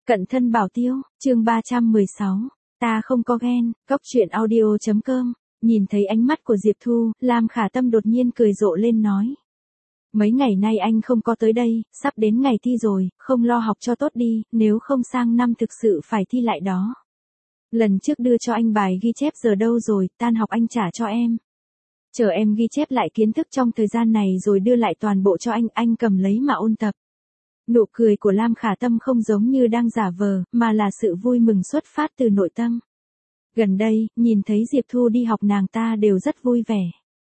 Cận thân bảo tiêu, chương 316. Ta không có ghen, góc truyện audio.com. Nhìn thấy ánh mắt của Diệp Thu, Lam Khả Tâm đột nhiên cười rộ lên nói. Mấy ngày nay anh không có tới đây, sắp đến ngày thi rồi, không lo học cho tốt đi, nếu không sang năm thực sự phải thi lại đó. Lần trước đưa cho anh bài ghi chép giờ đâu rồi, tan học anh trả cho em. Chờ em ghi chép lại kiến thức trong thời gian này rồi đưa lại toàn bộ cho anh cầm lấy mà ôn tập. Nụ cười của Lam Khả Tâm không giống như đang giả vờ, mà là sự vui mừng xuất phát từ nội tâm. Gần đây, nhìn thấy Diệp Thu đi học nàng ta đều rất vui vẻ.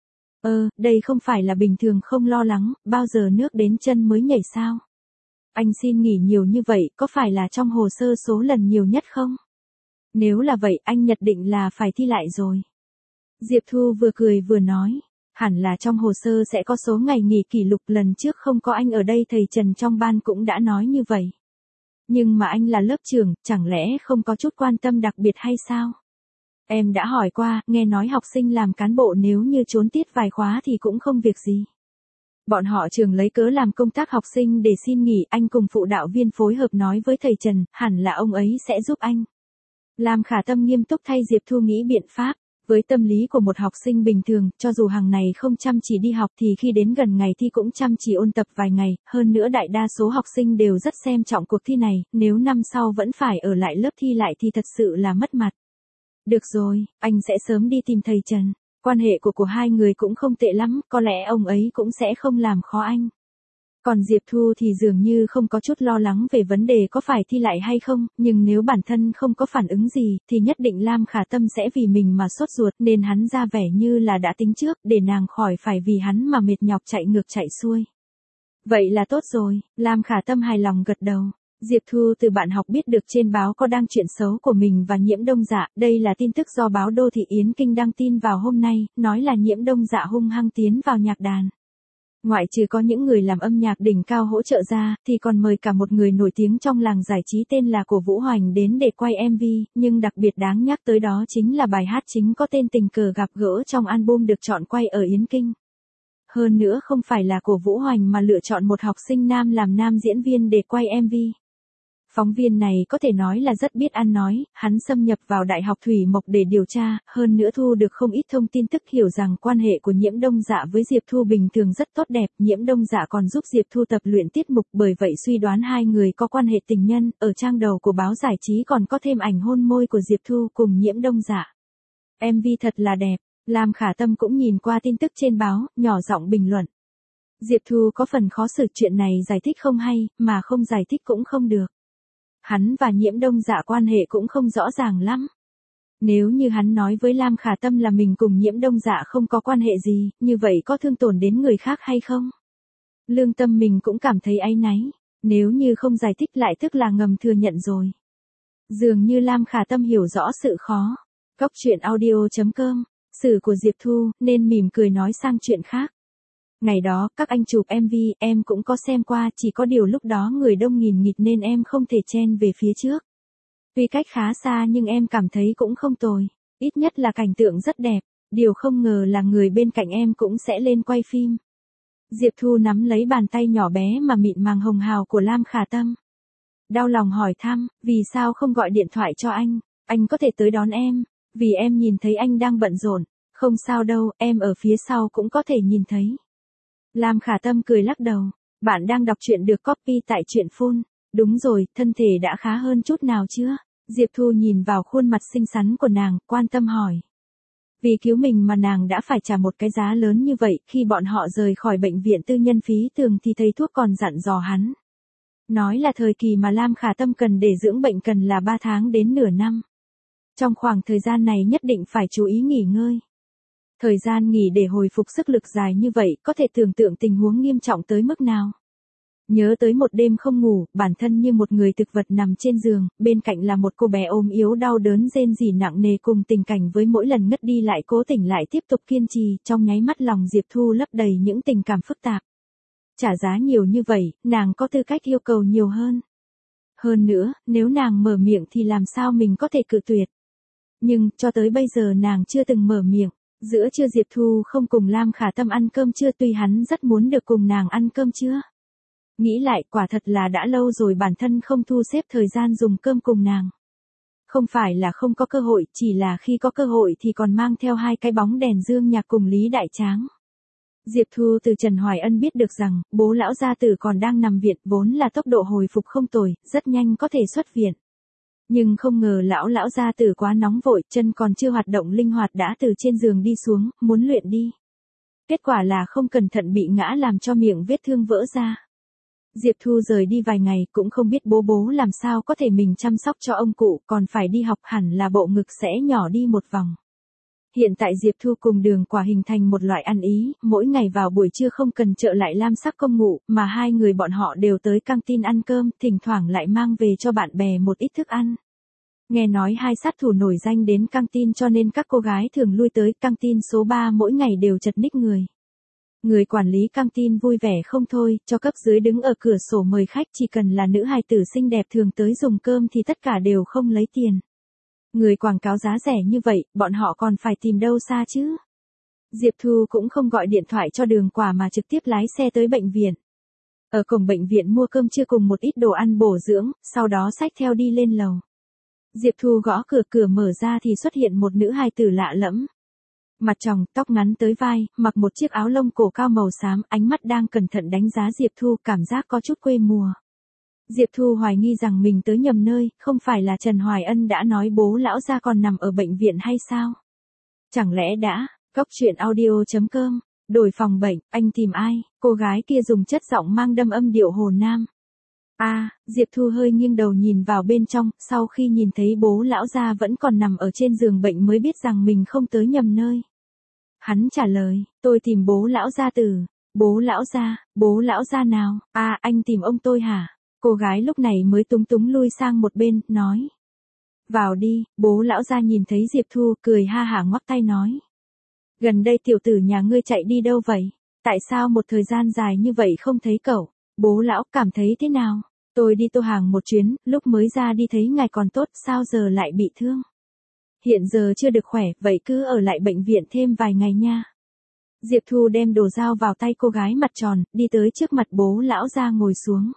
Đây không phải là bình thường không lo lắng, bao giờ nước đến chân mới nhảy sao? Anh xin nghỉ nhiều như vậy, có phải là trong hồ sơ số lần nhiều nhất không? Nếu là vậy, anh nhận định là phải thi lại rồi. Diệp Thu vừa cười vừa nói. Hẳn là trong hồ sơ sẽ có số ngày nghỉ kỷ lục, lần trước không có anh ở đây thầy Trần trong ban cũng đã nói như vậy. Nhưng mà anh là lớp trưởng, chẳng lẽ không có chút quan tâm đặc biệt hay sao? Em đã hỏi qua, nghe nói học sinh làm cán bộ nếu như trốn tiết vài khóa thì cũng không việc gì. Bọn họ trường lấy cớ làm công tác học sinh để xin nghỉ, anh cùng phụ đạo viên phối hợp nói với thầy Trần, hẳn là ông ấy sẽ giúp anh. Lam Khả Tâm nghiêm túc thay Diệp Thu nghĩ biện pháp. Với tâm lý của một học sinh bình thường, cho dù hàng này không chăm chỉ đi học thì khi đến gần ngày thi cũng chăm chỉ ôn tập vài ngày, hơn nữa đại đa số học sinh đều rất xem trọng cuộc thi này, nếu năm sau vẫn phải ở lại lớp thi lại thì thật sự là mất mặt. Được rồi, anh sẽ sớm đi tìm thầy Trần, quan hệ của hai người cũng không tệ lắm, có lẽ ông ấy cũng sẽ không làm khó anh. Còn Diệp Thu thì dường như không có chút lo lắng về vấn đề có phải thi lại hay không, nhưng nếu bản thân không có phản ứng gì, thì nhất định Lam Khả Tâm sẽ vì mình mà sốt ruột, nên hắn ra vẻ như là đã tính trước, để nàng khỏi phải vì hắn mà mệt nhọc chạy ngược chạy xuôi. Vậy là tốt rồi, Lam Khả Tâm hài lòng gật đầu. Diệp Thu từ bạn học biết được trên báo có đăng chuyện xấu của mình và Nhiễm Đông Dạ, đây là tin tức do báo Đô Thị Yến Kinh đăng tin vào hôm nay, nói là Nhiễm Đông Dạ hung hăng tiến vào nhạc đàn. Ngoại trừ có những người làm âm nhạc đỉnh cao hỗ trợ ra, thì còn mời cả một người nổi tiếng trong làng giải trí tên là Cổ Vũ Hoành đến để quay MV, nhưng đặc biệt đáng nhắc tới đó chính là bài hát chính có tên Tình Cờ Gặp Gỡ trong album được chọn quay ở Yến Kinh. Hơn nữa không phải là Cổ Vũ Hoành mà lựa chọn một học sinh nam làm nam diễn viên để quay MV. Phóng viên này có thể nói là rất biết ăn nói, hắn xâm nhập vào Đại học Thủy Mộc để điều tra, hơn nữa thu được không ít thông tin tức hiểu rằng quan hệ của Nhiễm Đông Dạ với Diệp Thu bình thường rất tốt đẹp, Nhiễm Đông Dạ còn giúp Diệp Thu tập luyện tiết mục, bởi vậy suy đoán hai người có quan hệ tình nhân, ở trang đầu của báo giải trí còn có thêm ảnh hôn môi của Diệp Thu cùng Nhiễm Đông Dạ. MV thật là đẹp, Lam Khả Tâm cũng nhìn qua tin tức trên báo, nhỏ giọng bình luận. Diệp Thu có phần khó xử, chuyện này giải thích không hay, mà không giải thích cũng không được. Hắn và Nhiễm Đông Dạ quan hệ cũng không rõ ràng lắm. Nếu như hắn nói với Lam Khả Tâm là mình cùng Nhiễm Đông Dạ không có quan hệ gì, như vậy có thương tổn đến người khác hay không? Lương tâm mình cũng cảm thấy áy náy, nếu như không giải thích lại tức là ngầm thừa nhận rồi. Dường như Lam Khả Tâm hiểu rõ sự khó. Góc truyện audio.com, sự của Diệp Thu, nên mỉm cười nói sang chuyện khác. Ngày đó, các anh chụp MV, em cũng có xem qua, chỉ có điều lúc đó người đông nghìn nghịt nên em không thể chen về phía trước. Tuy cách khá xa nhưng em cảm thấy cũng không tồi, ít nhất là cảnh tượng rất đẹp, điều không ngờ là người bên cạnh em cũng sẽ lên quay phim. Diệp Thu nắm lấy bàn tay nhỏ bé mà mịn màng hồng hào của Lam Khả Tâm. Đau lòng hỏi thăm, vì sao không gọi điện thoại cho anh có thể tới đón em, vì em nhìn thấy anh đang bận rộn, không sao đâu, em ở phía sau cũng có thể nhìn thấy. Lam Khả Tâm cười lắc đầu, bạn đang đọc truyện được copy tại truyện Full, đúng rồi, thân thể đã khá hơn chút nào chưa? Diệp Thu nhìn vào khuôn mặt xinh xắn của nàng, quan tâm hỏi. Vì cứu mình mà nàng đã phải trả một cái giá lớn như vậy, khi bọn họ rời khỏi bệnh viện tư nhân Phí Tường thì thầy thuốc còn dặn dò hắn. Nói là thời kỳ mà Lam Khả Tâm cần để dưỡng bệnh cần là 3 tháng đến nửa năm. Trong khoảng thời gian này nhất định phải chú ý nghỉ ngơi. Thời gian nghỉ để hồi phục sức lực dài như vậy có thể tưởng tượng tình huống nghiêm trọng tới mức nào. Nhớ tới một đêm không ngủ, bản thân như một người thực vật nằm trên giường, bên cạnh là một cô bé ốm yếu đau đớn rên rỉ nặng nề cùng tình cảnh với mỗi lần ngất đi lại cố tỉnh lại tiếp tục kiên trì, trong nháy mắt lòng Diệp Thu lấp đầy những tình cảm phức tạp. Trả giá nhiều như vậy, nàng có tư cách yêu cầu nhiều hơn. Hơn nữa, nếu nàng mở miệng thì làm sao mình có thể cự tuyệt. Nhưng, cho tới bây giờ nàng chưa từng mở miệng. Giữa trưa Diệp Thu không cùng Lam Khả Tâm ăn cơm trưa, tuy hắn rất muốn được cùng nàng ăn cơm trưa. Nghĩ lại quả thật là đã lâu rồi bản thân không thu xếp thời gian dùng cơm cùng nàng. Không phải là không có cơ hội, chỉ là khi có cơ hội thì còn mang theo hai cái bóng đèn dương nhạc cùng Lý Đại Tráng. Diệp Thu từ Trần Hoài Ân biết được rằng, bố lão gia tử còn đang nằm viện, vốn là tốc độ hồi phục không tồi, rất nhanh có thể xuất viện. Nhưng không ngờ lão gia tử quá nóng vội, chân còn chưa hoạt động linh hoạt đã từ trên giường đi xuống, muốn luyện đi. Kết quả là không cẩn thận bị ngã làm cho miệng vết thương vỡ ra. Diệp Thu rời đi vài ngày cũng không biết bố làm sao có thể mình chăm sóc cho ông cụ, còn phải đi học, hẳn là bộ ngực sẽ nhỏ đi một vòng. Hiện tại Diệp Thu cùng Đường Quả hình thành một loại ăn ý, mỗi ngày vào buổi trưa không cần trợ lại Lam Sắc Công ngủ, mà hai người bọn họ đều tới căng tin ăn cơm, thỉnh thoảng lại mang về cho bạn bè một ít thức ăn. Nghe nói hai sát thủ nổi danh đến căng tin cho nên các cô gái thường lui tới căng tin số 3 mỗi ngày đều chật ních người. Người quản lý căng tin vui vẻ không thôi, cho cấp dưới đứng ở cửa sổ mời khách, chỉ cần là nữ hài tử xinh đẹp thường tới dùng cơm thì tất cả đều không lấy tiền. Người quảng cáo giá rẻ như vậy, bọn họ còn phải tìm đâu xa chứ. Diệp Thu cũng không gọi điện thoại cho Đường Quả mà trực tiếp lái xe tới bệnh viện. Ở cổng bệnh viện mua cơm trưa cùng một ít đồ ăn bổ dưỡng, sau đó xách theo đi lên lầu. Diệp Thu gõ cửa mở ra thì xuất hiện một nữ hài tử lạ lẫm. Mặt tròng, tóc ngắn tới vai, mặc một chiếc áo lông cổ cao màu xám, ánh mắt đang cẩn thận đánh giá Diệp Thu, cảm giác có chút quê mùa. Diệp Thu hoài nghi rằng mình tới nhầm nơi, không phải là Trần Hoài Ân đã nói bố lão gia còn nằm ở bệnh viện hay sao? Chẳng lẽ đã, Goctruyện.audio.com, đổi phòng bệnh, anh tìm ai? Cô gái kia dùng chất giọng mang đâm âm điệu Hồ Nam. Diệp Thu hơi nghiêng đầu nhìn vào bên trong, sau khi nhìn thấy bố lão gia vẫn còn nằm ở trên giường bệnh mới biết rằng mình không tới nhầm nơi. Hắn trả lời, tôi tìm bố lão gia tử. Bố lão gia nào? Anh tìm ông tôi hả? Cô gái lúc này mới túng túng lui sang một bên, nói. Vào đi, bố lão gia nhìn thấy Diệp Thu, cười ha hả ngoắc tay nói. Gần đây tiểu tử nhà ngươi chạy đi đâu vậy? Tại sao một thời gian dài như vậy không thấy cậu? Bố lão cảm thấy thế nào? Tôi đi Tô Hàng một chuyến, lúc mới ra đi thấy ngài còn tốt, sao giờ lại bị thương? Hiện giờ chưa được khỏe, vậy cứ ở lại bệnh viện thêm vài ngày nha. Diệp Thu đem đồ dao vào tay cô gái mặt tròn, đi tới trước mặt bố lão gia ngồi xuống.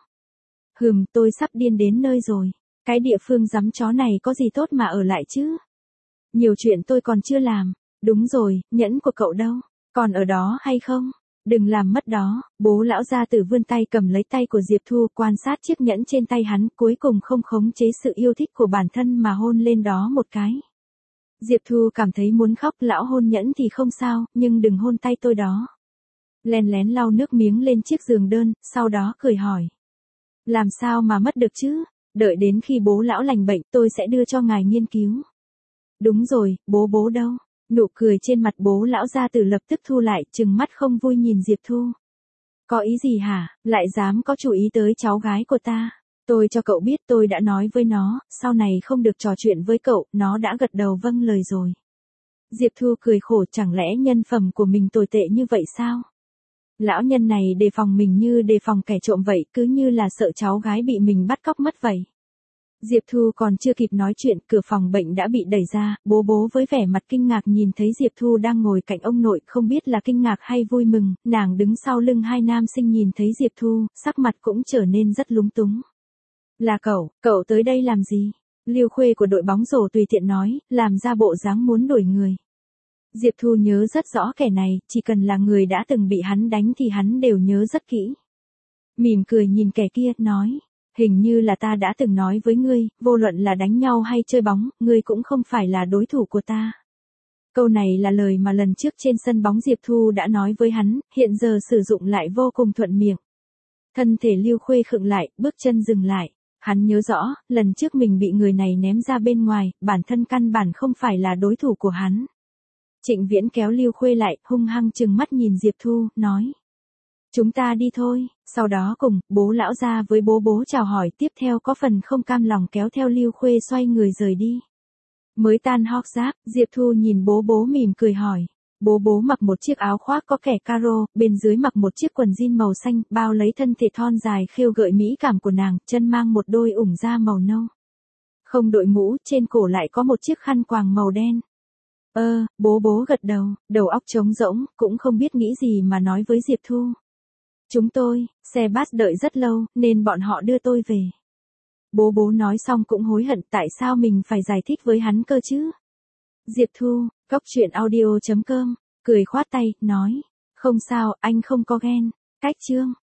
Tôi sắp điên đến nơi rồi. Cái địa phương giắm chó này có gì tốt mà ở lại chứ? Nhiều chuyện tôi còn chưa làm. Đúng rồi, nhẫn của cậu đâu? Còn ở đó hay không? Đừng làm mất đó. Bố lão gia tử vươn tay cầm lấy tay của Diệp Thu, quan sát chiếc nhẫn trên tay hắn, cuối cùng không khống chế sự yêu thích của bản thân mà hôn lên đó một cái. Diệp Thu cảm thấy muốn khóc, lão hôn nhẫn thì không sao, nhưng đừng hôn tay tôi đó. Lén lén lau nước miếng lên chiếc giường đơn, sau đó cười hỏi. Làm sao mà mất được chứ? Đợi đến khi bố lão lành bệnh tôi sẽ đưa cho ngài nghiên cứu. Đúng rồi, bố đâu? Nụ cười trên mặt bố lão gia tử lập tức thu lại, trừng mắt không vui nhìn Diệp Thu. Có ý gì hả, lại dám có chú ý tới cháu gái của ta? Tôi cho cậu biết tôi đã nói với nó, sau này không được trò chuyện với cậu, nó đã gật đầu vâng lời rồi. Diệp Thu cười khổ, chẳng lẽ nhân phẩm của mình tồi tệ như vậy sao? Lão nhân này đề phòng mình như đề phòng kẻ trộm vậy, cứ như là sợ cháu gái bị mình bắt cóc mất vậy. Diệp Thu còn chưa kịp nói chuyện, cửa phòng bệnh đã bị đẩy ra, bố với vẻ mặt kinh ngạc nhìn thấy Diệp Thu đang ngồi cạnh ông nội, không biết là kinh ngạc hay vui mừng, nàng đứng sau lưng hai nam sinh nhìn thấy Diệp Thu, sắc mặt cũng trở nên rất lúng túng. Là cậu tới đây làm gì? Lưu Khuê của đội bóng rổ tùy tiện nói, làm ra bộ dáng muốn đuổi người. Diệp Thu nhớ rất rõ kẻ này, chỉ cần là người đã từng bị hắn đánh thì hắn đều nhớ rất kỹ. Mỉm cười nhìn kẻ kia, nói. Hình như là ta đã từng nói với ngươi, vô luận là đánh nhau hay chơi bóng, ngươi cũng không phải là đối thủ của ta. Câu này là lời mà lần trước trên sân bóng Diệp Thu đã nói với hắn, hiện giờ sử dụng lại vô cùng thuận miệng. Thân thể Lưu Khuê khựng lại, bước chân dừng lại. Hắn nhớ rõ, lần trước mình bị người này ném ra bên ngoài, bản thân căn bản không phải là đối thủ của hắn. Trịnh Viễn kéo Lưu Khuê lại, hung hăng trừng mắt nhìn Diệp Thu, nói. Chúng ta đi thôi, sau đó cùng, bố lão ra với bố chào hỏi, tiếp theo có phần không cam lòng kéo theo Lưu Khuê xoay người rời đi. Mới tan hóc giáp, Diệp Thu nhìn bố mỉm cười hỏi. Bố mặc một chiếc áo khoác có kẻ caro, bên dưới mặc một chiếc quần jean màu xanh, bao lấy thân thể thon dài khêu gợi mỹ cảm của nàng, chân mang một đôi ủng da màu nâu. Không đội mũ, trên cổ lại có một chiếc khăn quàng màu đen. Bố gật đầu, đầu óc trống rỗng, cũng không biết nghĩ gì mà nói với Diệp Thu. Xe bus đợi rất lâu, nên bọn họ đưa tôi về. Bố nói xong cũng hối hận tại sao mình phải giải thích với hắn cơ chứ. Diệp Thu, Cốc Truyện Audio.com, cười khoát tay, nói. Không sao, anh không có ghen. Cách chương.